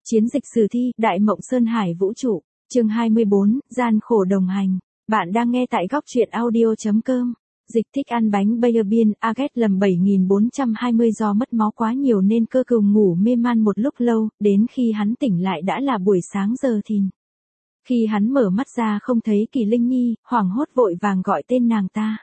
Chiến dịch sử thi, Đại Mộng Sơn Hải Vũ trụ, chương 24, gian khổ đồng hành. Bạn đang nghe tại góc truyện audio.com. Dịch thích ăn bánh Bayer Bean, Aget lầm 7420 do mất máu quá nhiều nên cơ cừu ngủ mê man một lúc lâu, đến khi hắn tỉnh lại đã là buổi sáng giờ thìn. Khi hắn mở mắt ra không thấy Kỳ Linh Nhi, hoảng hốt vội vàng gọi tên nàng ta.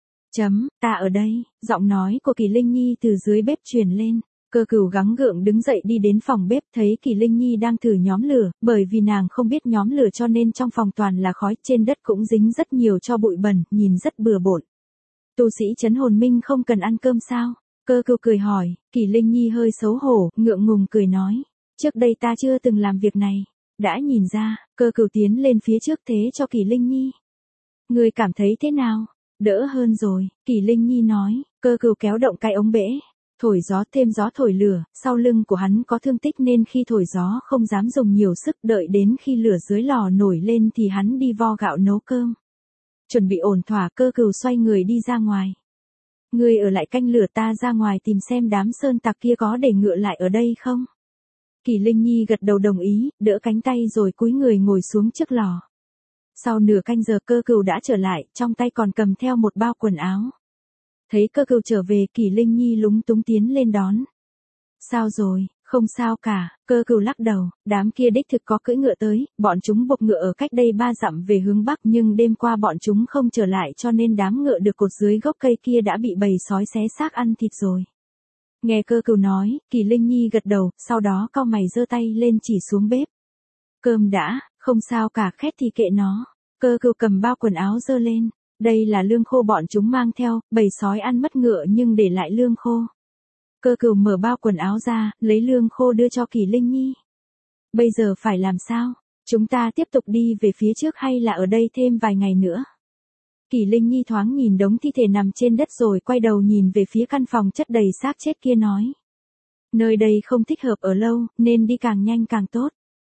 Ta ở đây, giọng nói của Kỳ Linh Nhi từ dưới bếp truyền lên. Cơ cừu gắng gượng đứng dậy đi đến phòng bếp thấy Kỳ Linh Nhi đang thử nhóm lửa, bởi vì nàng không biết nhóm lửa cho nên trong phòng toàn là khói, trên đất cũng dính rất nhiều tro bụi bẩn, nhìn rất bừa bộn. Tu sĩ trấn hồn minh không cần ăn cơm sao? Cơ cừu cười hỏi, Kỳ Linh Nhi hơi xấu hổ, ngượng ngùng cười nói, trước đây ta chưa từng làm việc này. Đã nhìn ra, cơ cừu tiến lên phía trước thế cho Kỳ Linh Nhi. Người cảm thấy thế nào? Đỡ hơn rồi, Kỳ Linh Nhi nói, cơ cừu kéo động cái ống bể. Thổi gió thêm gió thổi lửa, sau lưng của hắn có thương tích nên khi thổi gió không dám dùng nhiều sức, đợi đến khi lửa dưới lò nổi lên thì hắn đi vo gạo nấu cơm. Chuẩn bị ổn thỏa, cơ cừu xoay người đi ra ngoài. Ngươi ở lại canh lửa, ta ra ngoài tìm xem đám sơn tặc kia có để ngựa lại ở đây không? Kỳ Linh Nhi gật đầu đồng ý, đỡ cánh tay rồi cúi người ngồi xuống trước lò. Sau nửa canh giờ cơ cừu đã trở lại, trong tay còn cầm theo một bao quần áo. Thấy cơ cừu trở về, Kỳ Linh Nhi lúng túng tiến lên đón. Sao rồi? Không sao cả, cơ cừu lắc đầu, đám kia đích thực có cưỡi ngựa tới, bọn chúng buộc ngựa ở cách đây 3 dặm về hướng bắc nhưng đêm qua bọn chúng không trở lại cho nên đám ngựa được cột dưới gốc cây kia đã bị bầy sói xé xác ăn thịt rồi. Nghe cơ cừu nói, Kỳ Linh Nhi gật đầu, sau đó cau mày giơ tay lên chỉ xuống bếp. Cơm đã, không sao cả, khét thì kệ nó. Cơ cừu cầm bao quần áo giơ lên. Đây là lương khô bọn chúng mang theo, bầy sói ăn mất ngựa nhưng để lại lương khô. Cơ cừu mở bao quần áo ra, lấy lương khô đưa cho Kỳ Linh Nhi. Bây giờ phải làm sao? Chúng ta tiếp tục đi về phía trước hay là ở đây thêm vài ngày nữa? Kỳ Linh Nhi thoáng nhìn đống thi thể nằm trên đất rồi quay đầu nhìn về phía căn phòng chất đầy xác chết kia nói. Nơi đây không thích hợp ở lâu, nên đi càng nhanh càng tốt.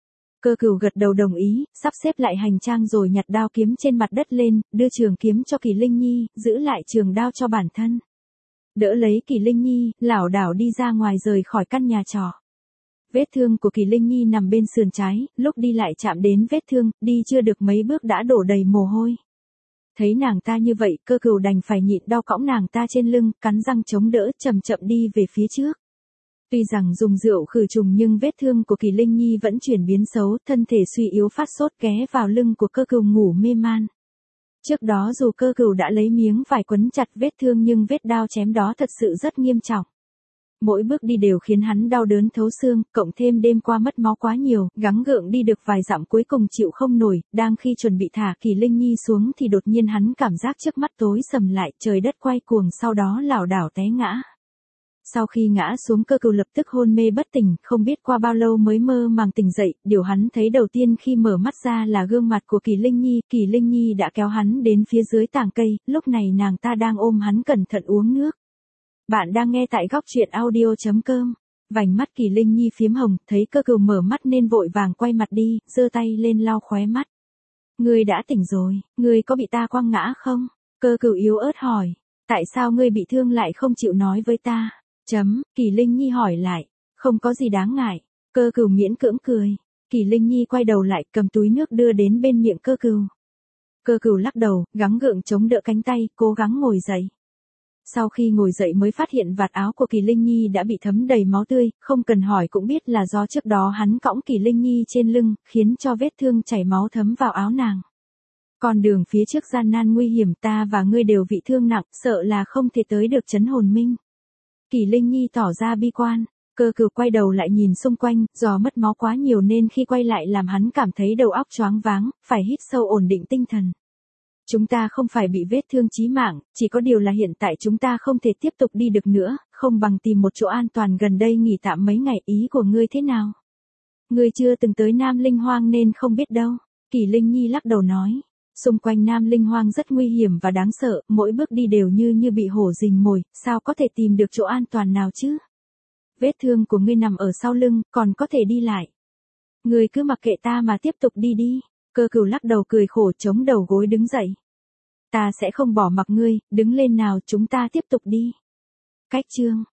Cơ cừu gật đầu đồng ý, sắp xếp lại hành trang rồi nhặt đao kiếm trên mặt đất lên, đưa trường kiếm cho Kỳ Linh Nhi, giữ lại trường đao cho bản thân. Đỡ lấy Kỳ Linh Nhi, lảo đảo đi ra ngoài rời khỏi căn nhà trọ. Vết thương của Kỳ Linh Nhi nằm bên sườn trái, lúc đi lại chạm đến vết thương, đi chưa được mấy bước đã đổ đầy mồ hôi. Thấy nàng ta như vậy, cơ cừu đành phải nhịn đau cõng nàng ta trên lưng, cắn răng chống đỡ, chậm chậm đi về phía trước. Tuy rằng dùng rượu khử trùng nhưng vết thương của Kỳ Linh Nhi vẫn chuyển biến xấu, thân thể suy yếu phát sốt ghé vào lưng của cơ cừu ngủ mê man. Trước đó dù cơ cừu đã lấy miếng vải quấn chặt vết thương nhưng vết đao chém đó thật sự rất nghiêm trọng. Mỗi bước đi đều khiến hắn đau đớn thấu xương, cộng thêm đêm qua mất máu quá nhiều, gắng gượng đi được vài dặm cuối cùng chịu không nổi, đang khi chuẩn bị thả Kỳ Linh Nhi xuống thì đột nhiên hắn cảm giác trước mắt tối sầm lại, trời đất quay cuồng sau đó lảo đảo té ngã. Sau khi ngã xuống cơ cừu lập tức hôn mê bất tỉnh, không biết qua bao lâu mới mơ màng tỉnh dậy, điều hắn thấy đầu tiên khi mở mắt ra là gương mặt của Kỳ Linh Nhi đã kéo hắn đến phía dưới tàng cây, lúc này nàng ta đang ôm hắn cẩn thận uống nước. Bạn đang nghe tại góc truyện audio.com. Vành mắt Kỳ Linh Nhi phiếm hồng, thấy cơ cừu mở mắt nên vội vàng quay mặt đi, giơ tay lên lau khóe mắt. Ngươi đã tỉnh rồi, ngươi có bị ta quăng ngã không? Cơ cừu yếu ớt hỏi, tại sao ngươi bị thương lại không chịu nói với ta? Kỳ Linh Nhi hỏi lại, không có gì đáng ngại. Cơ cừu miễn cưỡng cười. Kỳ Linh Nhi quay đầu lại cầm túi nước đưa đến bên miệng cơ cừu. Cơ cừu lắc đầu, gắng gượng chống đỡ cánh tay, cố gắng ngồi dậy. Sau khi ngồi dậy mới phát hiện vạt áo của Kỳ Linh Nhi đã bị thấm đầy máu tươi, không cần hỏi cũng biết là do trước đó hắn cõng Kỳ Linh Nhi trên lưng, khiến cho vết thương chảy máu thấm vào áo nàng. Con đường phía trước gian nan nguy hiểm, ta và ngươi đều bị thương nặng, sợ là không thể tới được trấn hồn minh. Kỳ Linh Nhi tỏ ra bi quan. Cơ cừu quay đầu lại nhìn xung quanh, do mất máu quá nhiều nên khi quay lại làm hắn cảm thấy đầu óc choáng váng, phải hít sâu ổn định tinh thần. Chúng ta không phải bị vết thương chí mạng, chỉ có điều là hiện tại chúng ta không thể tiếp tục đi được nữa, không bằng tìm một chỗ an toàn gần đây nghỉ tạm mấy ngày, ý của ngươi thế nào? Ngươi chưa từng tới Nam Linh Hoang nên không biết đâu. Kỳ Linh Nhi lắc đầu nói. Xung quanh Nam Linh Hoang rất nguy hiểm và đáng sợ, mỗi bước đi đều như bị hổ rình mồi, sao có thể tìm được chỗ an toàn nào chứ? Vết thương của ngươi nằm ở sau lưng, còn có thể đi lại. Ngươi cứ mặc kệ ta mà tiếp tục đi đi. Cơ cừu lắc đầu cười khổ chống đầu gối đứng dậy. Ta sẽ không bỏ mặc ngươi, đứng lên nào, chúng ta tiếp tục đi. Cách chương